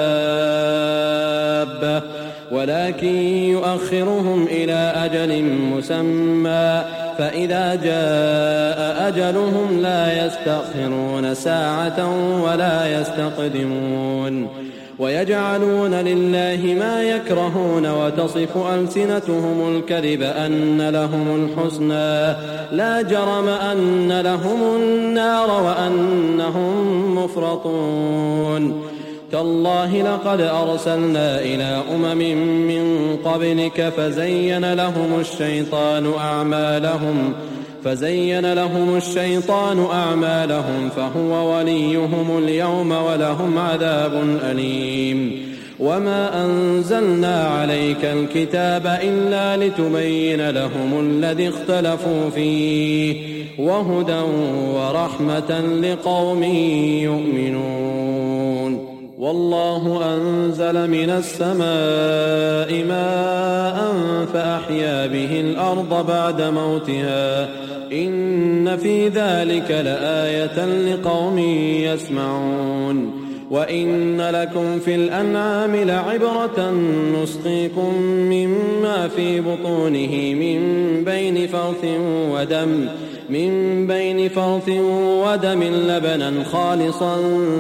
Speaker 3: دابة ولكن يؤخرهم إلى أجل مسمى فإذا جاء أجلهم لا يستأخرون ساعة ولا يستقدمون ويجعلون لله ما يكرهون وتصف ألسنتهم الكذب أن لهم الحسنى لا جرم أن لهم النار وأنهم مفرطون تالله لقد أرسلنا إلى من قبلك فزين لهم الشيطان أعمالهم فزين لهم الشيطان أعمالهم فهو وليهم اليوم ولهم عذاب أليم. وما أنزلنا عليك الكتاب إلا لتبين لهم الذي اختلفوا فيه وهدى ورحمة لقوم يؤمنون. والله أنزل من السماء ماء فأحيا به الأرض بعد موتها إن في ذلك لآية لقوم يسمعون. وإن لكم في الأنعام لعبرة نسقيكم مما في بطونه من بين فرث ودم لبنا خالصا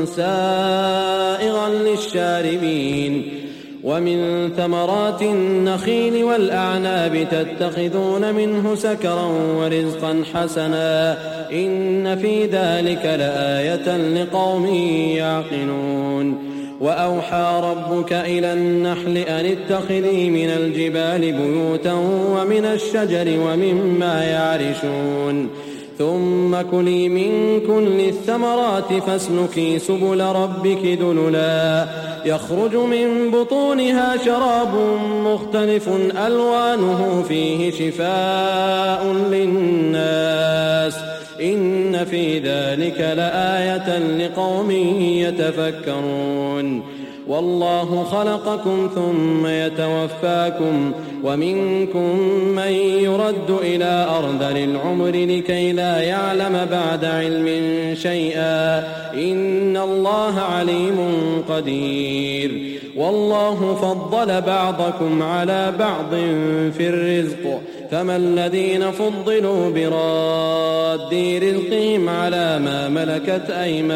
Speaker 3: سائغا للشاربين. ومن ثمرات النخيل والأعناب تتخذون منه سكرا ورزقا حسنا إن في ذلك لآية لقوم يعقلون. وأوحى ربك إلى النحل أن اتخذي من الجبال بيوتا ومن الشجر ومما يعرشون ثم كلي من كل الثمرات فاسلكي سبل ربك ذللا يخرج من بطونها شراب مختلف ألوانه فيه شفاء للناس إن في ذلك لآية لقوم يتفكرون. والله خلقكم ثم يتوفاكم ومنكم من يرد إلى أرذل العمر لكي لا يعلم بعد علم شيئا إن الله عليم قدير. والله فضل بعضكم على بعض في الرزق فما الذين فضلوا براد رزقهم على ما ملكت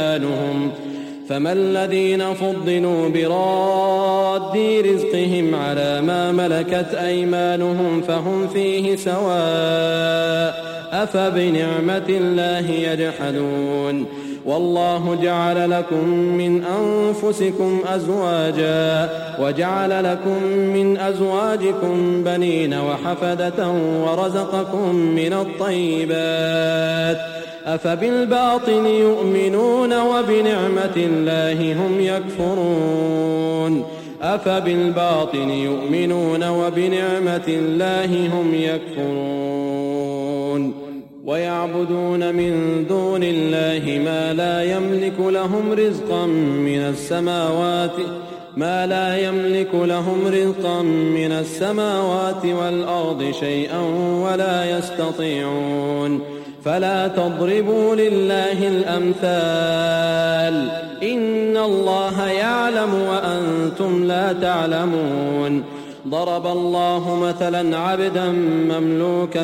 Speaker 3: أيمانهم فهم فيه سواء أفبنعمة الله يجحدون. والله جعل لكم من أنفسكم أزواجا وجعل لكم من أزواجكم بنين وحفدة ورزقكم من الطيبات أفبالباطل يؤمنون وبنعمة الله هم يكفرون. ويعبدون من دون الله ما لا يملك لهم رزقا من السماوات والأرض شيئا ولا يستطيعون. فلا تضربوا لله الأمثال إن الله يعلم وأنتم لا تعلمون. ضرب الله مثلا عبدا مملوكا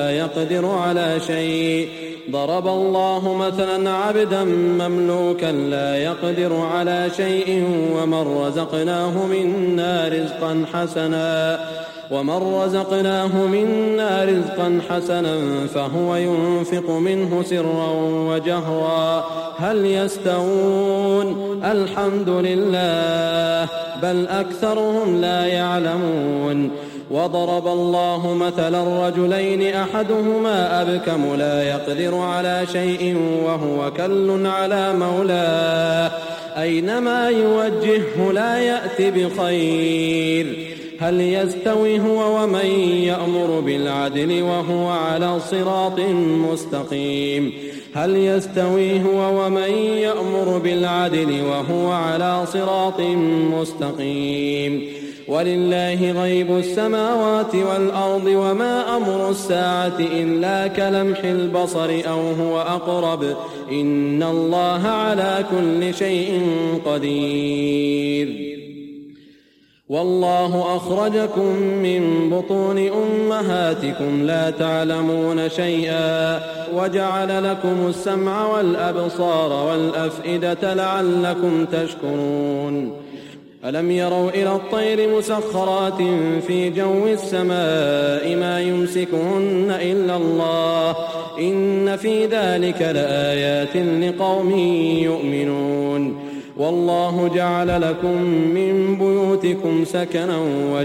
Speaker 3: لا يقدر على شيء ومن رزقناه منا رزقا حسنا فهو ينفق منه سرا وجهرا هل يستوون الحمد لله بل أكثرهم لا يعلمون. وضرب الله مثلا رجلين أحدهما أبكم لا يقدر على شيء وهو كل على مولاه أينما يوجهه لا يأتي بخير هل يستوي هو ومن يأمر بالعدل وهو على صراط مستقيم ولله غيب السماوات والأرض وما أمر الساعة إلا كلمح البصر أو هو أقرب إن الله على كل شيء قدير. والله أخرجكم من بطون أمهاتكم لا تعلمون شيئا وجعل لكم السمع والأبصار والأفئدة لعلكم تشكرون. ألم يروا إلى الطير مسخرات في جو السماء ما يمسكهن إلا الله إن في ذلك لآيات لقوم يؤمنون. والله جعل لكم من بيوتكم سكنا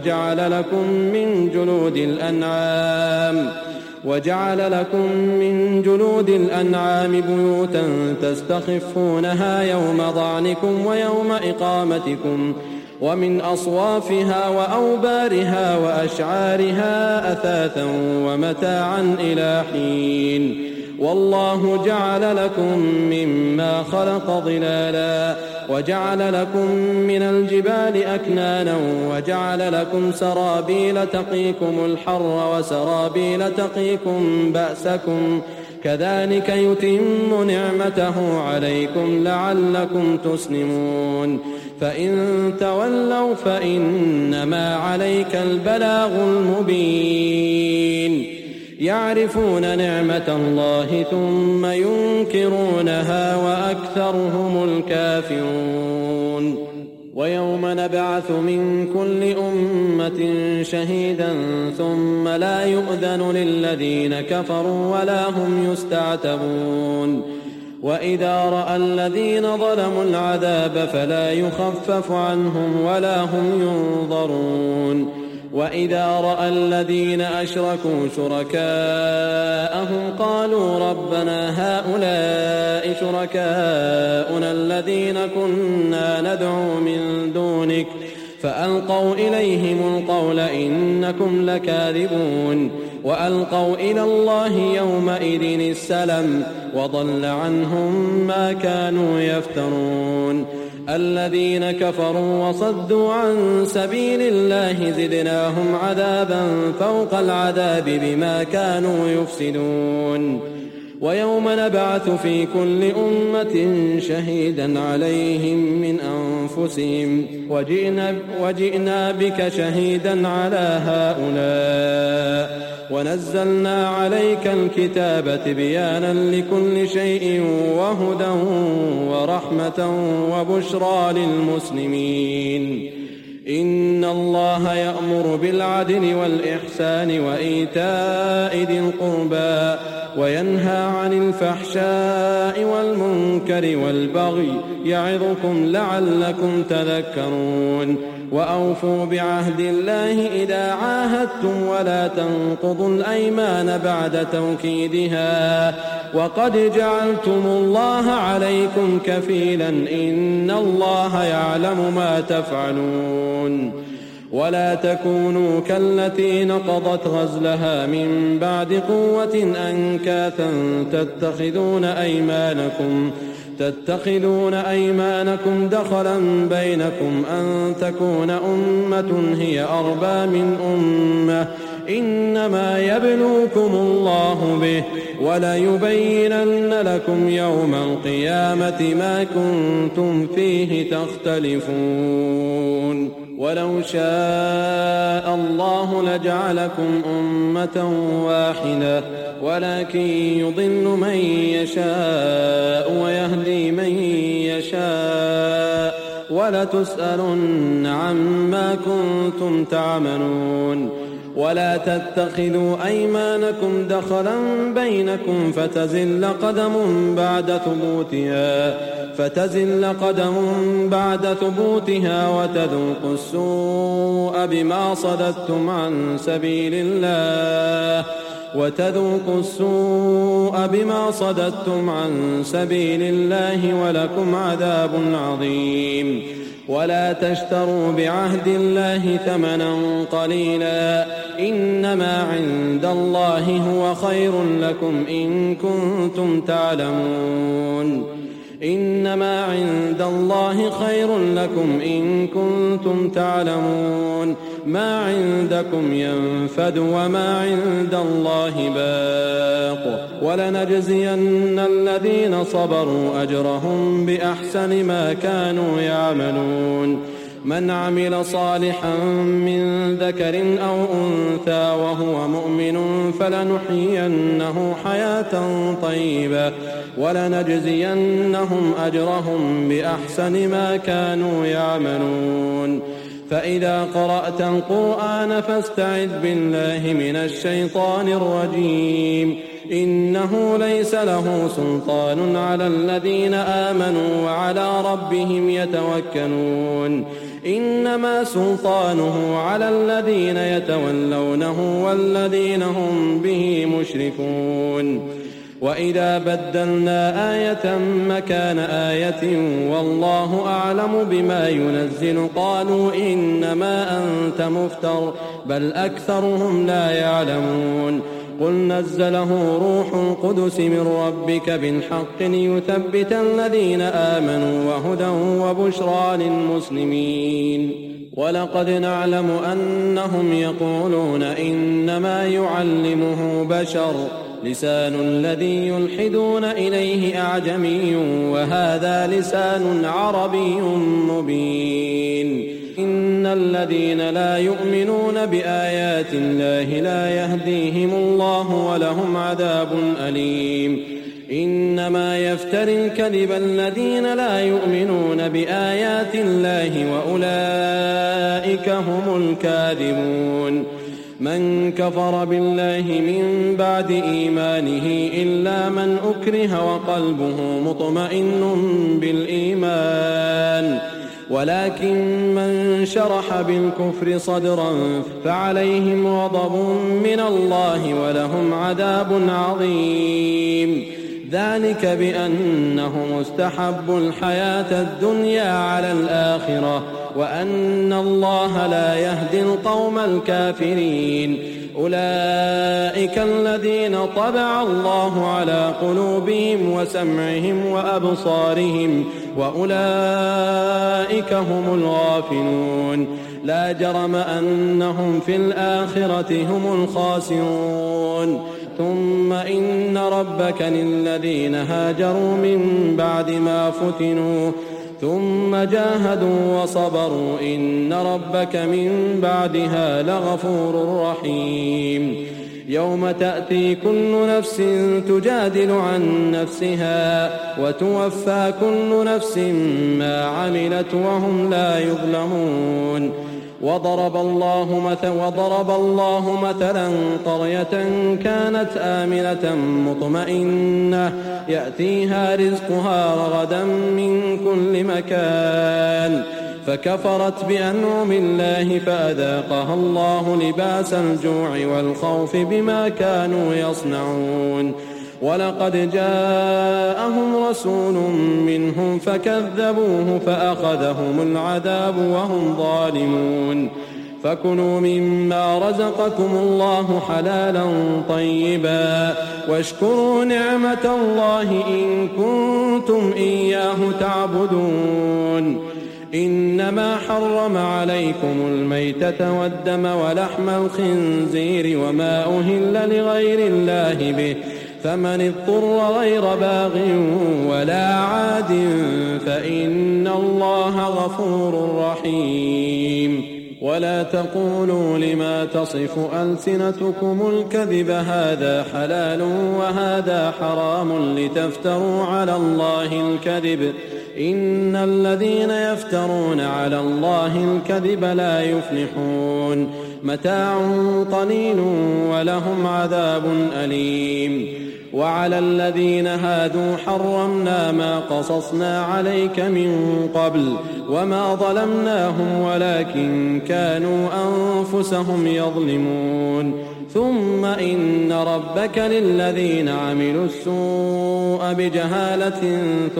Speaker 3: وجعل لكم من جلود الأنعام بيوتا تستخفونها يوم ضعنكم ويوم إقامتكم ومن أصوافها وأوبارها وأشعارها أثاثا ومتاعا إلى حين والله جعل لكم مما خلق ظلالا وجعل لكم من الجبال أكنانا وجعل لكم سرابيل تقيكم الحر وسرابيل تقيكم بأسكم كذلك يتم نعمته عليكم لعلكم تسلمون فإن تولوا فإنما عليك البلاغ المبين يعرفون نعمة الله ثم ينكرونها وأكثرهم الكافرون ويوم نبعث من كل أمة شهيدا ثم لا يؤذن للذين كفروا ولا هم يستعتبون وإذا رأى الذين ظلموا العذاب فلا يخفف عنهم ولا هم ينظرون وإذا رأى الذين أشركوا شركاءهم قالوا ربنا هؤلاء شركاؤنا الذين كنا ندعو من دونك فألقوا إليهم القول إنكم لكاذبون وألقوا إلى الله يومئذ السلم وضل عنهم ما كانوا يفترون الذين كفروا وصدوا عن سبيل الله زدناهم عذابا فوق العذاب بما كانوا يفسدون ويوم نبعث في كل أمة شهيدا عليهم من أنفسهم وجئنا بك شهيدا على هؤلاء ونزلنا عليك الكتاب تبيانا لكل شيء وهدى ورحمة وبشرى للمسلمين إن الله يأمر بالعدل والإحسان وإيتاء ذي القربى وينهى عن الفحشاء والمنكر والبغي يعظكم لعلكم تذكرون وأوفوا بعهد الله إذا عاهدتم ولا تنقضوا الأيمان بعد توكيدها وقد جعلتم الله عليكم كفيلا إن الله يعلم ما تفعلون ولا تكونوا كالتي نقضت غزلها من بعد قوة أنكاثا تتخذون أيمانكم دخلا بينكم أن تكون أمة هي أربى من أمة إنما يبلوكم الله به وليبينن لكم يوم القيامة ما كنتم فيه تختلفون ولو شاء الله لجعلكم أمة واحدة ولكن يضل من يشاء ويهدي من يشاء ولتسألن عما كنتم تعملون ولا تتخذوا أيمانكم دخلا بينكم فتزل قدم بعد ثبوتها وتذوقوا السوء بما صددتم عن سبيل الله ولكم عذاب عظيم ولا تشتروا بعهد الله ثمنا قليلا إنما عند الله هو خير لكم إن كنتم تعلمون إنما عند الله خير لكم إن كنتم تعلمون ما عندكم ينفد وما عند الله باق ولنجزين الذين صبروا أجرهم بأحسن ما كانوا يعملون من عمل صالحا من ذكر أو أنثى وهو مؤمن فلنحيينه حياة طيبة ولنجزينهم أجرهم بأحسن ما كانوا يعملون فإذا قرأت القرآن فاستعذ بالله من الشيطان الرجيم. إنه ليس له سلطان على الذين آمنوا وعلى ربهم يتوكلون. إنما سلطانه على الذين يتولونه والذين هم به مشركون. وإذا بدلنا آية مكان آية والله أعلم بما ينزل قالوا إنما أنت مفتر بل أكثرهم لا يعلمون. قل نزله روح القدس من ربك بالحق ليثبت الذين آمنوا وهدى وبشرى للمسلمين. ولقد نعلم أنهم يقولون إنما يعلمه بشر لسان الذي يلحدون إليه أعجمي وهذا لسان عربي مبين. إن الذين لا يؤمنون بآيات الله لا يهديهم الله ولهم عذاب أليم. إنما يفتري الكذب الذين لا يؤمنون بآيات الله وأولئك هم الكاذبون. من كفر بالله من بعد إيمانه إلا من أكره وقلبه مطمئن بالإيمان ولكن من شرح بالكفر صدرا فعليهم غضب من الله ولهم عذاب عظيم. ذلك بأنهم استحبوا الحياة الدنيا على الآخرة وأن الله لا يهدي القوم الكافرين. أولئك الذين طبع الله على قلوبهم وسمعهم وأبصارهم وأولئك هم الغافلون. لا جرم أنهم في الآخرة هم الخاسرون. ثم إن ربك للذين هاجروا من بعد ما فتنوا ثم جاهدوا وصبروا إن ربك من بعدها لغفور رحيم. يوم تأتي كل نفس تجادل عن نفسها وتوفى كل نفس ما عملت وهم لا يظلمون. وضرب الله مثلا قرية كانت آمنة مطمئنة يأتيها رزقها رغدا من كل مكان فكفرت بأنعم الله فأذاقها الله لباس الجوع والخوف بما كانوا يصنعون. ولقد جاءهم رسول منهم فكذبوه فأخذهم العذاب وهم ظالمون. فكلوا مما رزقكم الله حلالا طيبا واشكروا نعمة الله إن كنتم إياه تعبدون. إنما حرم عليكم الميتة والدم ولحم الخنزير وما أهل لغير الله به فمن اضطر غير باغ ولا عاد فإن الله غفور رحيم. ولا تقولوا لما تصف ألسنتكم الكذب هذا حلال وهذا حرام لتفتروا على الله الكذب إن الذين يفترون على الله الكذب لا يفلحون. متاع قليل ولهم عذاب أليم. وعلى الذين هادوا حرمنا ما قصصنا عليك من قبل وما ظلمناهم ولكن كانوا أنفسهم يظلمون. ثم إن ربك للذين عملوا السوء بجهالة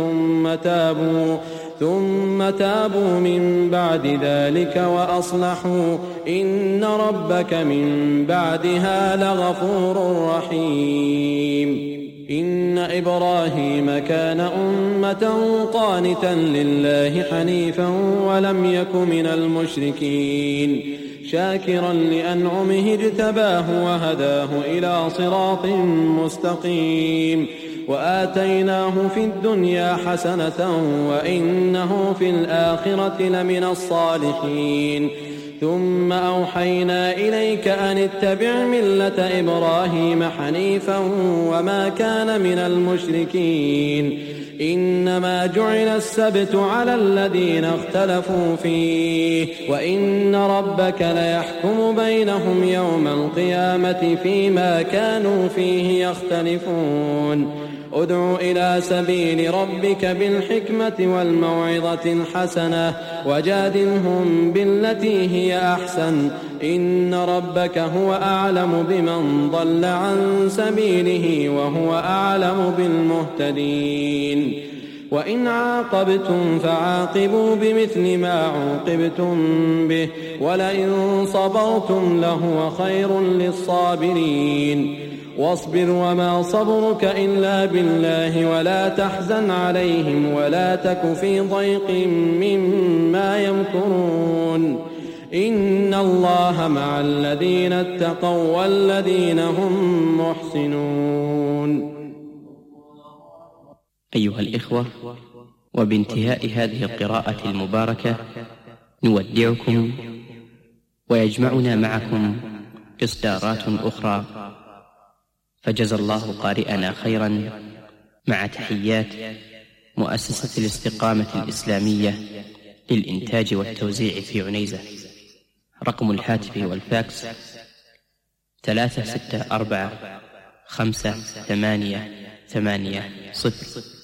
Speaker 3: ثم تابوا من بعد ذلك وأصلحوا إن ربك من بعدها لغفور رحيم. إن إبراهيم كان أمة قانتا لله حنيفا ولم يك من المشركين شاكرا لأنعمه اجتباه وهداه إلى صراط مستقيم. وآتيناه في الدنيا حسنة وإنه في الآخرة لمن الصالحين. ثم أوحينا إليك أن اتبع ملة إبراهيم حنيفا وما كان من المشركين. إنما جعل السبت على الذين اختلفوا فيه وإن ربك ليحكم بينهم يوم القيامة فيما كانوا فيه يختلفون ادع إلى سبيل ربك بالحكمة والموعظة الحسنة وجادلهم بالتي هي أحسن إن ربك هو أعلم بمن ضل عن سبيله وهو أعلم بالمهتدين وإن عاقبتم فعاقبوا بمثل ما عوقبتم به ولئن صبرتم لهو خير للصابرين واصبر وما صبرك إلا بالله ولا تحزن عليهم ولا تك في ضيق مما يمكرون إن الله مع الذين اتقوا والذين هم محسنون.
Speaker 1: أيها الإخوة، وبانتهاء هذه القراءة المباركة نودعكم ويجمعنا معكم إصدارات أخرى، فجزى الله قارئنا خيرا، مع تحيات مؤسسة الاستقامة الإسلامية للإنتاج والتوزيع في عنيزة. رقم الهاتف والفاكس 364 588 0.